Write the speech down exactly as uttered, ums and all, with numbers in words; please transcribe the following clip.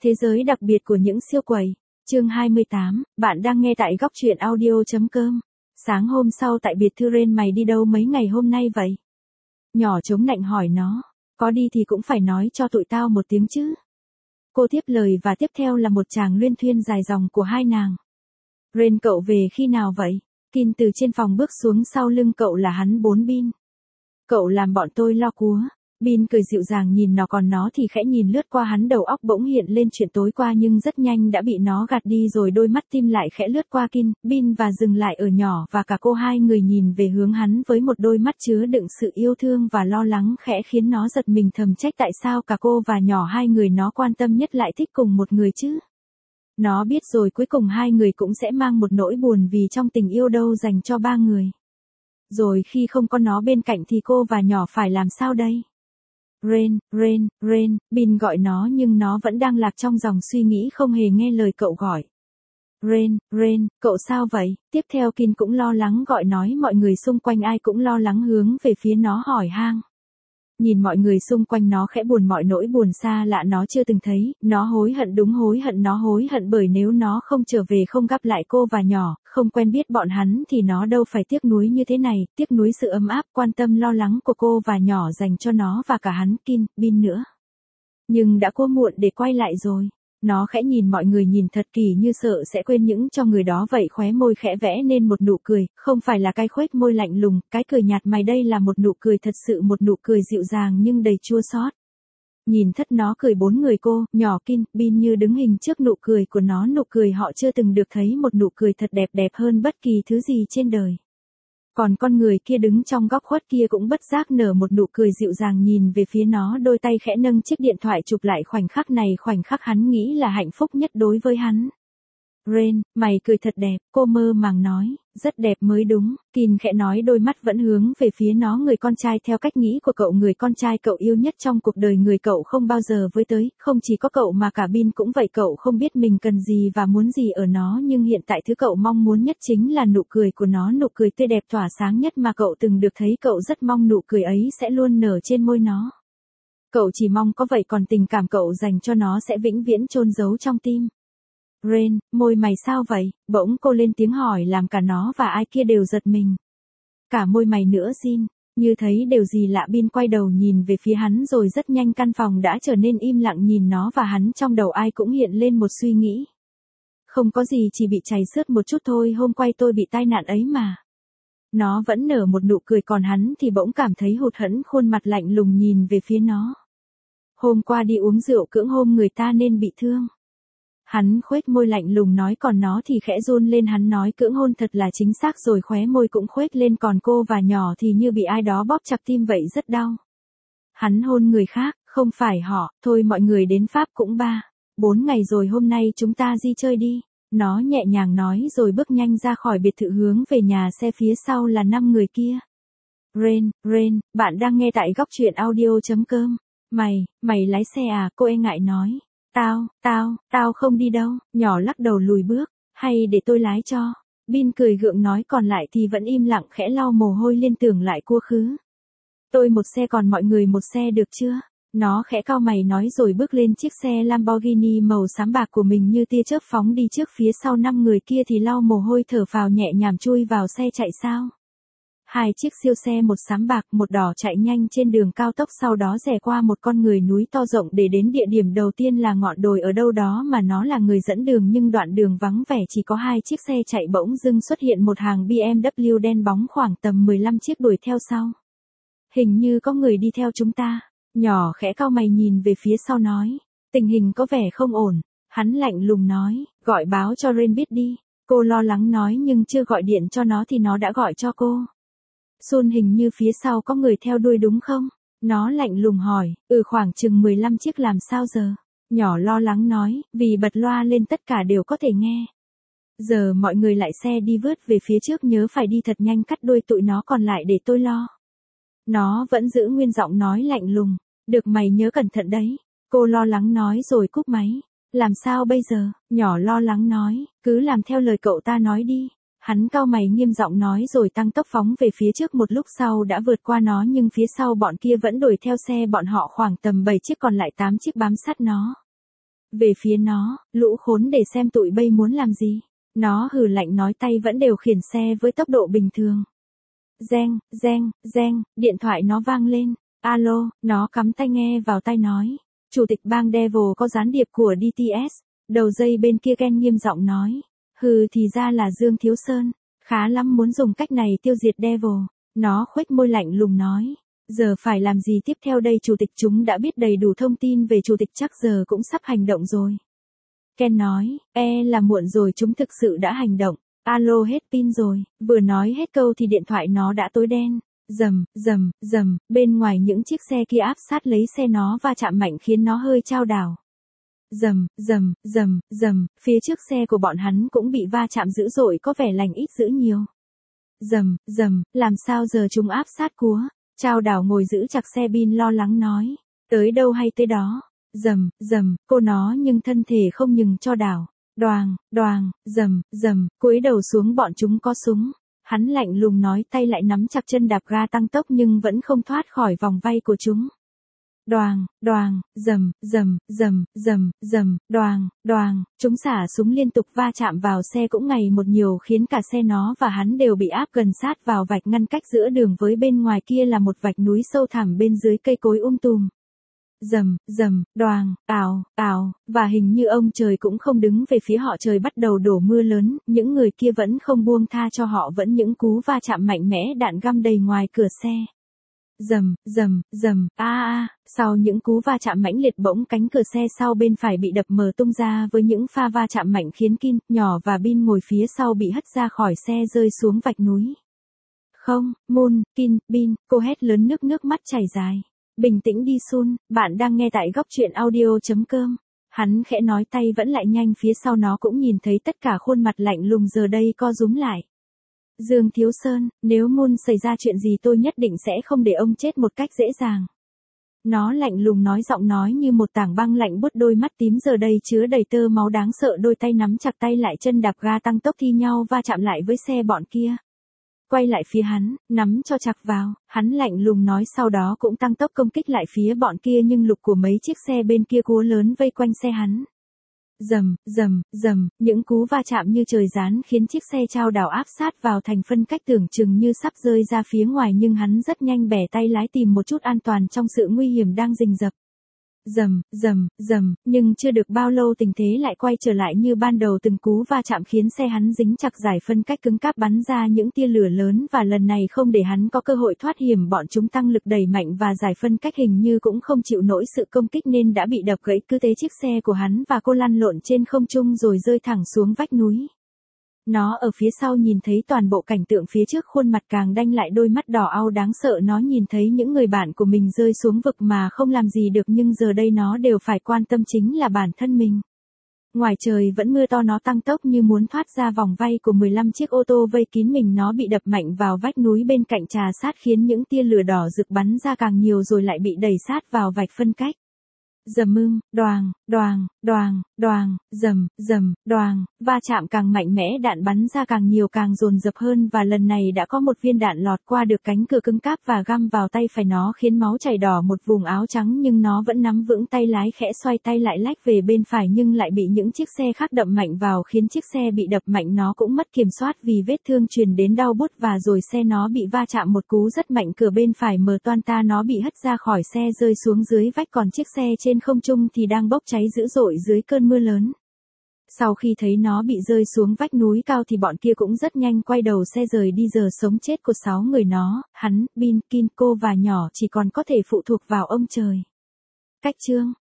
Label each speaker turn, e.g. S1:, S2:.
S1: Thế giới đặc biệt của những siêu quầy. Chương hai mươi tám, bạn đang nghe tại góc truyện audio.com. Sáng hôm sau tại biệt thự Ren, mày đi đâu mấy ngày hôm nay vậy? Nhỏ chống nạnh hỏi nó. Có đi thì cũng phải nói cho tụi tao một tiếng chứ. Cô tiếp lời và tiếp theo là một tràng luyên thuyên dài dòng của hai nàng. Ren, cậu về khi nào vậy? Kin từ trên phòng bước xuống, sau lưng cậu là hắn bốn Bin. Cậu làm bọn tôi lo cúa. Bin cười dịu dàng nhìn nó, còn nó thì khẽ nhìn lướt qua hắn, đầu óc bỗng hiện lên chuyện tối qua nhưng rất nhanh đã bị nó gạt đi rồi, đôi mắt tim lại khẽ lướt qua Kin, Bin và dừng lại ở nhỏ và cả cô. Hai người nhìn về hướng hắn với một đôi mắt chứa đựng sự yêu thương và lo lắng, khẽ khiến nó giật mình, thầm trách tại sao cả cô và nhỏ, hai người nó quan tâm nhất, lại thích cùng một người chứ. Nó biết rồi, cuối cùng hai người cũng sẽ mang một nỗi buồn vì trong tình yêu đâu dành cho ba người. Rồi khi không có nó bên cạnh thì cô và nhỏ phải làm sao đây? Ren, Ren, Ren, Bin gọi nó nhưng nó vẫn đang lạc trong dòng suy nghĩ, không hề nghe lời cậu gọi. Ren, Ren, cậu sao vậy? Tiếp theo Kin cũng lo lắng gọi nói, mọi người xung quanh ai cũng lo lắng hướng về phía nó hỏi han. Nhìn mọi người xung quanh, nó khẽ buồn, mọi nỗi buồn xa lạ nó chưa từng thấy, nó hối hận, đúng hối hận, nó hối hận bởi nếu nó không trở về, không gặp lại cô và nhỏ, không quen biết bọn hắn thì nó đâu phải tiếc nuối như thế này, tiếc nuối sự ấm áp, quan tâm, lo lắng của cô và nhỏ dành cho nó và cả hắn, Kin, Bin nữa. Nhưng đã quá muộn để quay lại rồi. Nó khẽ nhìn mọi người, nhìn thật kỳ như sợ sẽ quên những cho người đó vậy, khóe môi khẽ vẽ nên một nụ cười, không phải là cái khuếch môi lạnh lùng, cái cười nhạt mày, đây là một nụ cười thật sự, một nụ cười dịu dàng nhưng đầy chua xót. Nhìn thất nó cười, bốn người cô, nhỏ, Kin, Bin như đứng hình trước nụ cười của nó, nụ cười họ chưa từng được thấy, một nụ cười thật đẹp, đẹp hơn bất kỳ thứ gì trên đời. Còn con người kia đứng trong góc khuất kia cũng bất giác nở một nụ cười dịu dàng nhìn về phía nó, đôi tay khẽ nâng chiếc điện thoại chụp lại khoảnh khắc này, khoảnh khắc hắn nghĩ là hạnh phúc nhất đối với hắn. Ren, mày cười thật đẹp, cô mơ màng nói, rất đẹp mới đúng, Kin khẽ nói, đôi mắt vẫn hướng về phía nó, người con trai theo cách nghĩ của cậu, người con trai cậu yêu nhất trong cuộc đời, người cậu không bao giờ với tới, không chỉ có cậu mà cả Bin cũng vậy, cậu không biết mình cần gì và muốn gì ở nó, nhưng hiện tại thứ cậu mong muốn nhất chính là nụ cười của nó, nụ cười tươi đẹp tỏa sáng nhất mà cậu từng được thấy, cậu rất mong nụ cười ấy sẽ luôn nở trên môi nó. Cậu chỉ mong có vậy, còn tình cảm cậu dành cho nó sẽ vĩnh viễn chôn giấu trong tim. Ren, môi mày sao vậy? Bỗng cô lên tiếng hỏi làm cả nó và ai kia đều giật mình. Cả môi mày nữa Jin, như thấy điều gì lạ, Bin quay đầu nhìn về phía hắn rồi rất nhanh căn phòng đã trở nên im lặng, nhìn nó và hắn, trong đầu ai cũng hiện lên một suy nghĩ. Không có gì, chỉ bị chảy xước một chút thôi, hôm quay tôi bị tai nạn ấy mà. Nó vẫn nở một nụ cười, còn hắn thì bỗng cảm thấy hụt hẫng, khuôn mặt lạnh lùng nhìn về phía nó. Hôm qua đi uống rượu cưỡng hôm người ta nên bị thương. Hắn khuếch môi lạnh lùng nói, còn nó thì khẽ run lên, hắn nói cưỡng hôn thật là chính xác rồi, khóe môi cũng khuếch lên, còn cô và nhỏ thì như bị ai đó bóp chặt tim vậy, rất đau. Hắn hôn người khác, không phải họ, thôi mọi người đến Pháp cũng ba, bốn ngày rồi, hôm nay chúng ta đi chơi đi. Nó nhẹ nhàng nói rồi bước nhanh ra khỏi biệt thự hướng về nhà, xe phía sau là năm người kia. Ren, Ren, bạn đang nghe tại góc truyện audio.com. Mày, mày lái xe à? Cô e ngại nói. Tao, tao, tao không đi đâu, nhỏ lắc đầu lùi bước, hay để tôi lái cho. Bin cười gượng nói, còn lại thì vẫn im lặng, khẽ lau mồ hôi, liên tưởng lại cua khứ. Tôi một xe, còn mọi người một xe được chưa? Nó khẽ cau mày nói rồi bước lên chiếc xe Lamborghini màu xám bạc của mình, như tia chớp phóng đi trước, phía sau năm người kia thì lau mồ hôi thở phào nhẹ nhàng chui vào xe chạy sao. Hai chiếc siêu xe, một xám bạc, một đỏ, chạy nhanh trên đường cao tốc, sau đó rẽ qua một con người núi to rộng để đến địa điểm đầu tiên là ngọn đồi ở đâu đó mà nó là người dẫn đường, nhưng đoạn đường vắng vẻ chỉ có hai chiếc xe chạy, bỗng dưng xuất hiện một hàng bê em vê đen bóng khoảng tầm mười lăm chiếc đuổi theo sau. Hình như có người đi theo chúng ta. Nhỏ khẽ cau mày nhìn về phía sau nói, tình hình có vẻ không ổn. Hắn lạnh lùng nói, gọi báo cho Ren biết đi. Cô lo lắng nói, nhưng chưa gọi điện cho nó thì nó đã gọi cho cô. Sun, hình như phía sau có người theo đuôi đúng không? Nó lạnh lùng hỏi, ừ khoảng chừng mười lăm chiếc, làm sao giờ? Nhỏ lo lắng nói, vì bật loa lên tất cả đều có thể nghe. Giờ mọi người lại xe đi vớt về phía trước, nhớ phải đi thật nhanh, cắt đuôi tụi nó, còn lại để tôi lo. Nó vẫn giữ nguyên giọng nói lạnh lùng, được, mày nhớ cẩn thận đấy. Cô lo lắng nói rồi cúp máy. Làm sao bây giờ? Nhỏ lo lắng nói, cứ làm theo lời cậu ta nói đi. Hắn cau mày nghiêm giọng nói rồi tăng tốc phóng về phía trước, một lúc sau đã vượt qua nó, nhưng phía sau bọn kia vẫn đuổi theo xe bọn họ khoảng tầm bảy chiếc, còn lại tám chiếc bám sát nó. về phía nó, lũ khốn để xem tụi bay muốn làm gì. Nó hừ lạnh nói tay vẫn đều khiển xe với tốc độ bình thường. Reng, reng, reng, điện thoại nó vang lên. Alo, nó cắm tai nghe vào tai nói. Chủ tịch bang Devil có gián điệp của đê tê ét. Đầu dây bên kia Ken nghiêm giọng nói. Hừ thì ra là Dương Thiếu Sơn. Khá lắm muốn dùng cách này tiêu diệt Devil. Nó khuếch môi lạnh lùng nói. Giờ phải làm gì tiếp theo đây chủ tịch, chúng đã biết đầy đủ thông tin về chủ tịch chắc giờ cũng sắp hành động rồi. Ken nói, e là muộn rồi, chúng thực sự đã hành động. Alo hết pin rồi, vừa nói hết câu thì điện thoại nó đã tối đen. Rầm, rầm, rầm, bên ngoài những chiếc xe kia áp sát lấy xe nó va chạm mạnh khiến nó hơi chao đảo. Rầm, rầm, rầm, rầm, phía trước xe của bọn hắn cũng bị va chạm dữ dội, có vẻ lành ít dữ nhiều. Rầm, rầm, làm sao giờ chúng áp sát cúa. Chao đảo ngồi giữ chặt xe bin lo lắng nói. Tới đâu hay tới đó. Rầm, rầm, cô nó nhưng thân thể không nhường cho đảo. Đoàng, đoàng, rầm, rầm, cúi đầu xuống bọn chúng có súng. Hắn lạnh lùng nói, tay lại nắm chặt chân đạp ga tăng tốc nhưng vẫn không thoát khỏi vòng vây của chúng. Đoàng, đoàng, rầm, rầm, rầm, rầm, rầm, đoàng, đoàng, chúng xả súng liên tục va chạm vào xe cũng ngày một nhiều khiến cả xe nó và hắn đều bị áp gần sát vào vạch ngăn cách giữa đường với bên ngoài kia là một vạch núi sâu thẳm bên dưới cây cối um tùm. Rầm, rầm, đoàng, ào, ào, và hình như ông trời cũng không đứng về phía họ, trời bắt đầu đổ mưa lớn, những người kia vẫn không buông tha cho họ, vẫn những cú va chạm mạnh mẽ, đạn găm đầy ngoài cửa xe. Rầm, rầm, rầm, a a, sau những cú va chạm mãnh liệt bỗng cánh cửa xe sau bên phải bị đập mở tung ra với những pha va chạm mạnh khiến Kin, nhỏ và Bin ngồi phía sau bị hất ra khỏi xe rơi xuống vạch núi. Không, Moon, Kin, Bin, cô hét lớn, nước nước mắt chảy dài. Bình tĩnh đi Sun, bạn đang nghe tại góc truyện audio chấm com. Hắn khẽ nói, tay vẫn lại nhanh, phía sau nó cũng nhìn thấy tất cả khuôn mặt lạnh lùng giờ đây co rúm lại. Dương Thiếu Sơn, nếu Moon xảy ra chuyện gì tôi nhất định sẽ không để ông chết một cách dễ dàng. Nó lạnh lùng nói, giọng nói như một tảng băng lạnh buốt, đôi mắt tím giờ đây chứa đầy tơ máu đáng sợ, đôi tay nắm chặt tay lại, chân đạp ga tăng tốc thi nhau va chạm lại với xe bọn kia. Quay lại phía hắn, nắm cho chặt vào, hắn lạnh lùng nói, sau đó cũng tăng tốc công kích lại phía bọn kia nhưng lục của mấy chiếc xe bên kia cúa lớn vây quanh xe hắn. Rầm, rầm, rầm, những cú va chạm như trời giáng khiến chiếc xe chao đảo áp sát vào thành phân cách, tưởng chừng như sắp rơi ra phía ngoài nhưng hắn rất nhanh bẻ tay lái tìm một chút an toàn trong sự nguy hiểm đang rình rập. Rầm, rầm, rầm, nhưng chưa được bao lâu tình thế lại quay trở lại như ban đầu, từng cú va chạm khiến xe hắn dính chặt giải phân cách cứng cáp, bắn ra những tia lửa lớn và lần này không để hắn có cơ hội thoát hiểm, bọn chúng tăng lực đẩy mạnh và giải phân cách hình như cũng không chịu nổi sự công kích nên đã bị đập gãy, cứ thế chiếc xe của hắn và cô lăn lộn trên không trung rồi rơi thẳng xuống vách núi. Nó ở phía sau nhìn thấy toàn bộ cảnh tượng phía trước, khuôn mặt càng đanh lại, đôi mắt đỏ au đáng sợ, nó nhìn thấy những người bạn của mình rơi xuống vực mà không làm gì được nhưng giờ đây nó đều phải quan tâm chính là bản thân mình. Ngoài trời vẫn mưa to, nó tăng tốc như muốn thoát ra vòng vây của mười lăm chiếc ô tô vây kín mình, nó bị đập mạnh vào vách núi bên cạnh trà sát khiến những tia lửa đỏ rực bắn ra càng nhiều rồi lại bị đẩy sát vào vạch phân cách. Rầm ưng, đoàng, đoàng, đoàng, đoàng, rầm, rầm, đoàng, va chạm càng mạnh mẽ, đạn bắn ra càng nhiều càng dồn dập hơn và lần này đã có một viên đạn lọt qua được cánh cửa cứng cáp và găm vào tay phải nó khiến máu chảy đỏ một vùng áo trắng, nhưng nó vẫn nắm vững tay lái, khẽ xoay tay lại lách về bên phải nhưng lại bị những chiếc xe khác đập mạnh vào khiến chiếc xe bị đập mạnh, nó cũng mất kiểm soát vì vết thương truyền đến đau buốt và rồi xe nó bị va chạm một cú rất mạnh, cửa bên phải mở toang ta, nó bị hất ra khỏi xe rơi xuống dưới vách, còn chiếc xe trên không trung thì đang bốc cháy dữ dội dưới cơn mưa lớn. Sau khi thấy nó bị rơi xuống vách núi cao thì bọn kia cũng rất nhanh quay đầu xe rời đi, giờ sống chết của sáu người nó, hắn, Bin, Kin, cô và nhỏ chỉ còn có thể phụ thuộc vào ông trời. Cách chương